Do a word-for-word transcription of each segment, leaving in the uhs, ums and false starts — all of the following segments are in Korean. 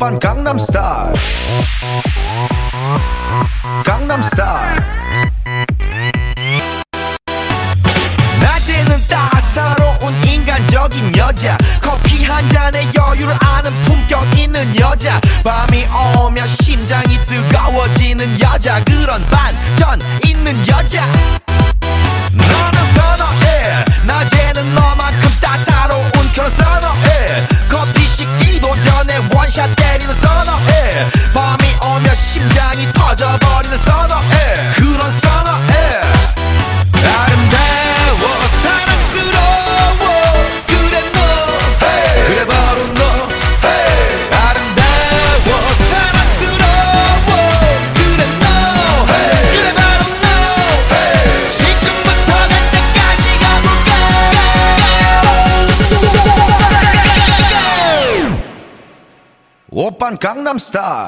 오빤 강남스타일 강남스타일 낮에는 따사로운 인간적인 여자 커피 한 잔에 여유를 아는 품격 있는 여자 밤이 오면 심장이 뜨거워지는 여자 그런 반전 있는 여자 너는 선어해 낮에는 너만큼 따사로운 그런 선어해 커피 식기도 전에 원샷 때리는 선어해 밤이 오면 심장이 터져버리는 선어해 그런 선어해 아름다워 사랑스러워 그래 너 hey. 그래 바로 너 hey. 아름다워 사랑스러워 그래 너 hey. 그래 바로 너 hey. 지금부터 갈 때까지 가볼까 오빤 강남스타일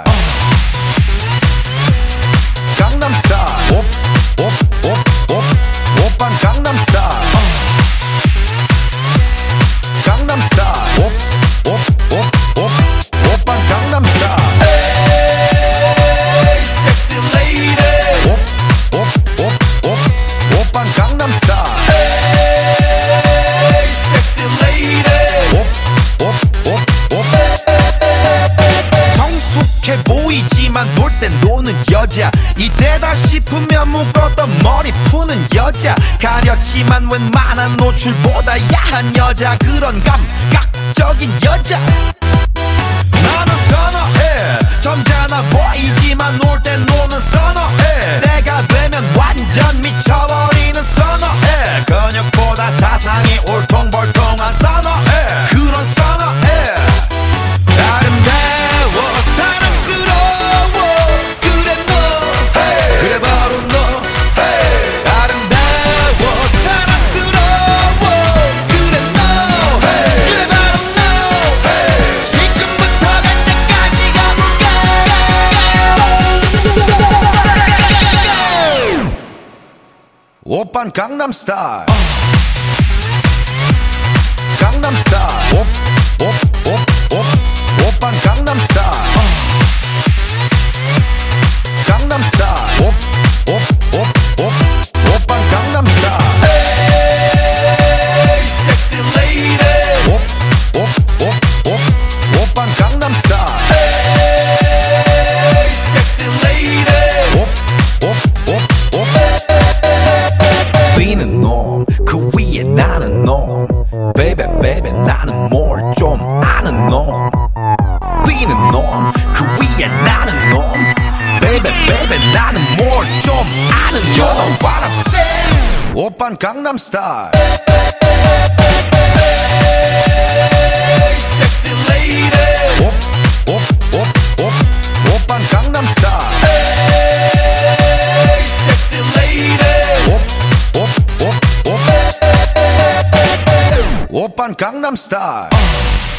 강남스타일 옵, 옵, 옵, 옵 오빤 강남스타일 강남스타일 옵, 옵, 옵, 옵 오빤 강남스타일 에이 섹시 레이디 옵, 옵, 옵, 옵 오빤 강남스타일 에이 섹시 레이디 옵, 옵, 옵, 옵 정숙해 보이지만 놀 땐 노는 여자 이때다 싶으면 묶었던 머리 푸는 여자 가렸지만 웬만한 노출보다 야한 여자 그런 감각적인 여자 나는 선어해 점잖아 보이지만 놀 땐 노는 선어해 내가 되면 완전 미쳐버리는 선어해 근육보다 사상이 울퉁불퉁한 선어해 그런 선어해 아름다워 사랑스러워 그래 너 hey. 그래 바로 너 hey. 아름다워 사랑스러워 그래 너 hey. 그래 바로 너 hey. 지금부터 갈 때까지 가볼까 오빤 강남스타일 강남스타일 옵, 옵, 옵, 옵 오빤 강남스타일 강남스타일 옵, 옵, 옵, 옵 오빤 강남스타일 에이 섹시 레이디 옵, 옵, 옵, 옵 오빤 강남스타일 에이 섹시 레이디 옵, 옵, 옵, 옵 뛰는 놈 그 위에 나는 놈 베이베 베이베 나는 뭘 좀 아는 놈 뛰는 놈 그 위에 나는 놈 베이베 베이베 나는 뭘 좀 아는 놈 You know what I'm saying 오빤 강남스타일 Hey sexy lady 옵, 옵, 옵, 옵 오빤 강남스타일 Hey sexy lady 옵, 옵, 옵, 옵 오빤 강남스타일